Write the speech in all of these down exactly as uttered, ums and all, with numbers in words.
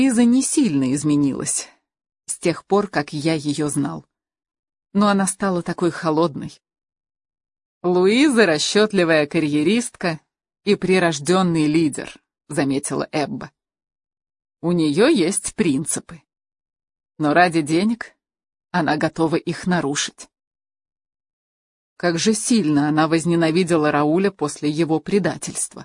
Луиза не сильно изменилась с тех пор, как я ее знал. Но она стала такой холодной. Луиза — расчетливая карьеристка и прирожденный лидер, заметила Эбба. У нее есть принципы. Но ради денег она готова их нарушить. Как же сильно она возненавидела Рауля после его предательства.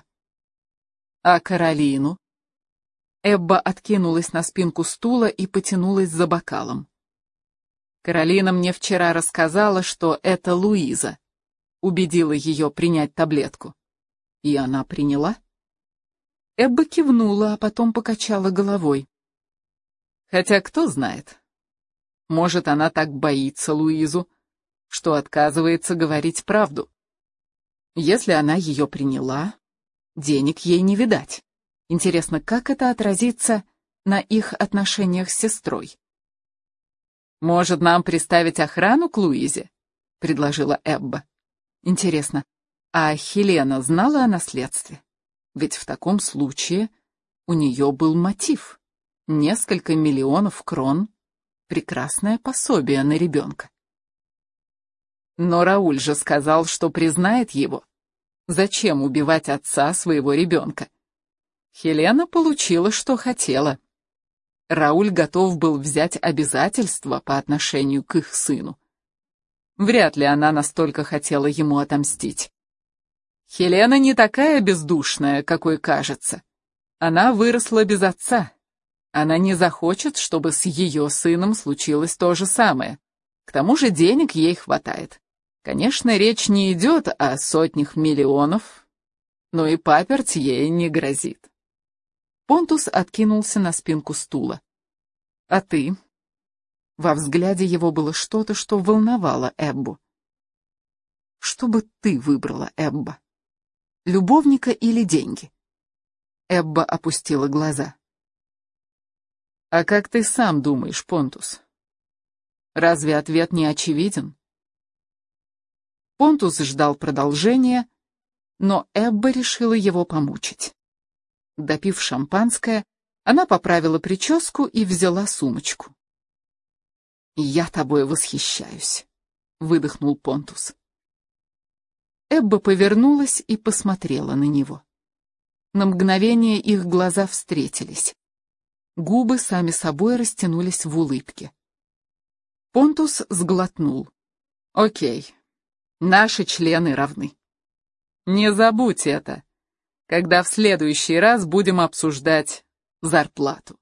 А Каролину? Эбба откинулась на спинку стула и потянулась за бокалом. Каролина мне вчера рассказала, что это Луиза убедила ее принять таблетку. И она приняла? Эбба кивнула, а потом покачала головой. Хотя кто знает. Может, она так боится Луизу, что отказывается говорить правду. Если она ее приняла, денег ей не видать. Интересно, как это отразится на их отношениях с сестрой? «Может, нам приставить охрану к Луизе?» — предложила Эбба. Интересно, а Хелена знала о наследстве? Ведь в таком случае у нее был мотив. Несколько миллионов крон — прекрасное пособие на ребенка. Но Рауль же сказал, что признает его. Зачем убивать отца своего ребенка? Хелена получила, что хотела. Рауль готов был взять обязательства по отношению к их сыну. Вряд ли она настолько хотела ему отомстить. Хелена не такая бездушная, какой кажется. Она выросла без отца. Она не захочет, чтобы с ее сыном случилось то же самое. К тому же денег ей хватает. Конечно, речь не идет о сотнях миллионов, но и паперть ей не грозит. Понтус откинулся на спинку стула. «А ты?» Во взгляде его было что-то, что волновало Эббу. «Что бы ты выбрала, Эбба? Любовника или деньги?» Эбба опустила глаза. «А как ты сам думаешь, Понтус? Разве ответ не очевиден?» Понтус ждал продолжения, но Эбба решила его помучить. Допив шампанское, она поправила прическу и взяла сумочку. «Я тобой восхищаюсь», — выдохнул Понтус. Эбба повернулась и посмотрела на него. На мгновение их глаза встретились. Губы сами собой растянулись в улыбке. Понтус сглотнул. «Окей, наши члены равны. Не забудь это, когда в следующий раз будем обсуждать зарплату».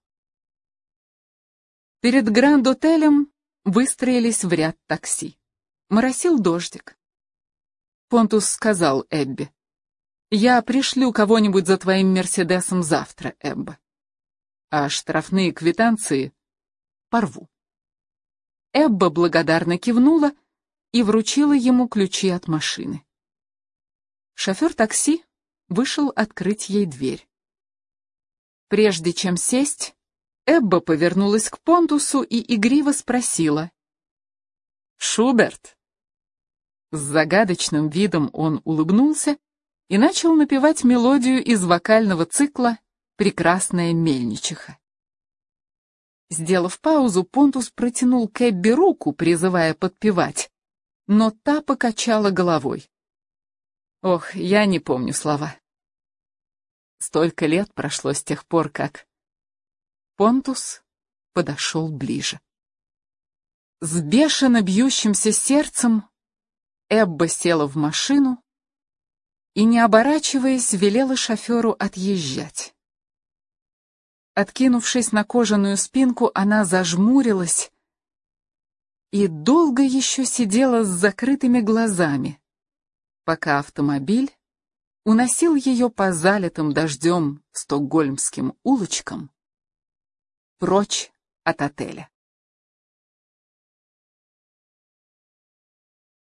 Перед Гранд-отелем выстроились в ряд такси. Моросил дождик. Понтус сказал Эббе: «Я пришлю кого-нибудь за твоим Мерседесом завтра, Эбба. А штрафные квитанции порву». Эбба благодарно кивнула и вручила ему ключи от машины. Шофер такси вышел открыть ей дверь. Прежде чем сесть, Эбба повернулась к Понтусу и игриво спросила: «Шуберт?» С загадочным видом он улыбнулся и начал напевать мелодию из вокального цикла «Прекрасная мельничиха». Сделав паузу, Понтус протянул к Эббе руку, призывая подпевать, но та покачала головой. «Ох, я не помню слова. Столько лет прошло с тех пор, как...» Понтус подошел ближе. С бешено бьющимся сердцем Эбба села в машину и, не оборачиваясь, велела шоферу отъезжать. Откинувшись на кожаную спинку, она зажмурилась и долго еще сидела с закрытыми глазами, пока автомобиль уносил ее по залитым дождем стокгольмским улочкам прочь от отеля.